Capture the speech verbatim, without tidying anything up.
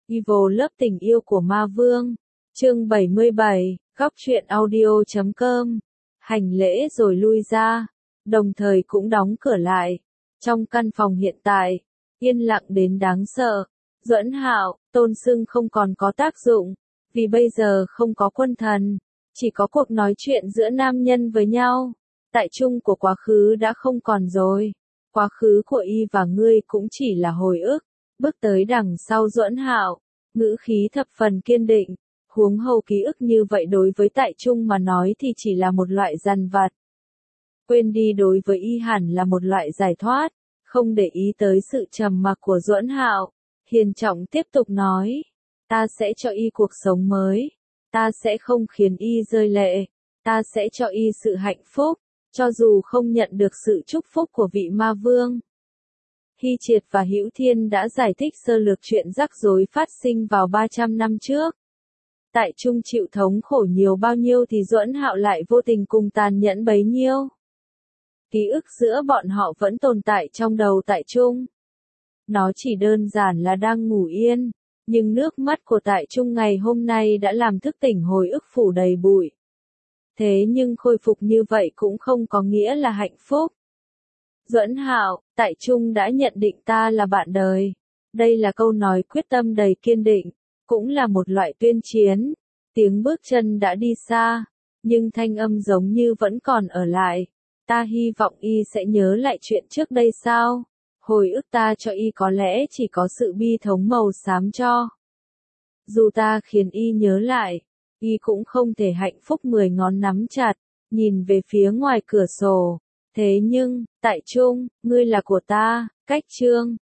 Evil Love tình yêu của ma vương. Chương bảy mươi bảy, góc truyện audio chấm com. Hành lễ rồi lui ra, đồng thời cũng đóng cửa lại. Trong căn phòng hiện tại, yên lặng đến đáng sợ. Duẫn Hạo, tôn xưng không còn có tác dụng, vì bây giờ không có quân thần, chỉ có cuộc nói chuyện giữa nam nhân với nhau. Tại chung của quá khứ đã không còn rồi. Quá khứ của y và ngươi cũng chỉ là hồi ức. Bước tới đằng sau Duẫn Hạo, ngữ khí thập phần kiên định. Huống hồ ký ức như vậy đối với tại trung mà nói thì chỉ là một loại dằn vặt. Quên đi đối với y hẳn là một loại giải thoát. Không để ý tới sự trầm mặc của Duẫn Hạo, Hiền Trọng tiếp tục nói, ta sẽ cho y cuộc sống mới, ta sẽ không khiến y rơi lệ, ta sẽ cho y sự hạnh phúc, cho dù không nhận được sự chúc phúc của vị ma vương. Hy Triệt và Hữu Thiên đã giải thích sơ lược chuyện rắc rối phát sinh vào ba trăm năm trước. Tại Trung chịu thống khổ nhiều bao nhiêu thì Duẫn Hạo lại vô tình cùng tàn nhẫn bấy nhiêu. Ký ức giữa bọn họ vẫn tồn tại trong đầu Tại Trung. Nó chỉ đơn giản là đang ngủ yên, nhưng nước mắt của Tại Trung ngày hôm nay đã làm thức tỉnh hồi ức phủ đầy bụi. Thế nhưng khôi phục như vậy cũng không có nghĩa là hạnh phúc. Duẫn Hạo, Tại Trung đã nhận định ta là bạn đời. Đây là câu nói quyết tâm đầy kiên định, cũng là một loại tuyên chiến. Tiếng bước chân đã đi xa, nhưng thanh âm giống như vẫn còn ở lại. Ta hy vọng y sẽ nhớ lại chuyện trước đây sao? Hồi ức ta cho y có lẽ chỉ có sự bi thống màu xám cho. Dù ta khiến y nhớ lại, y cũng không thể hạnh phúc mười ngón nắm chặt, nhìn về phía ngoài cửa sổ. Thế nhưng, Tại Trung, ngươi là của ta, cách chương.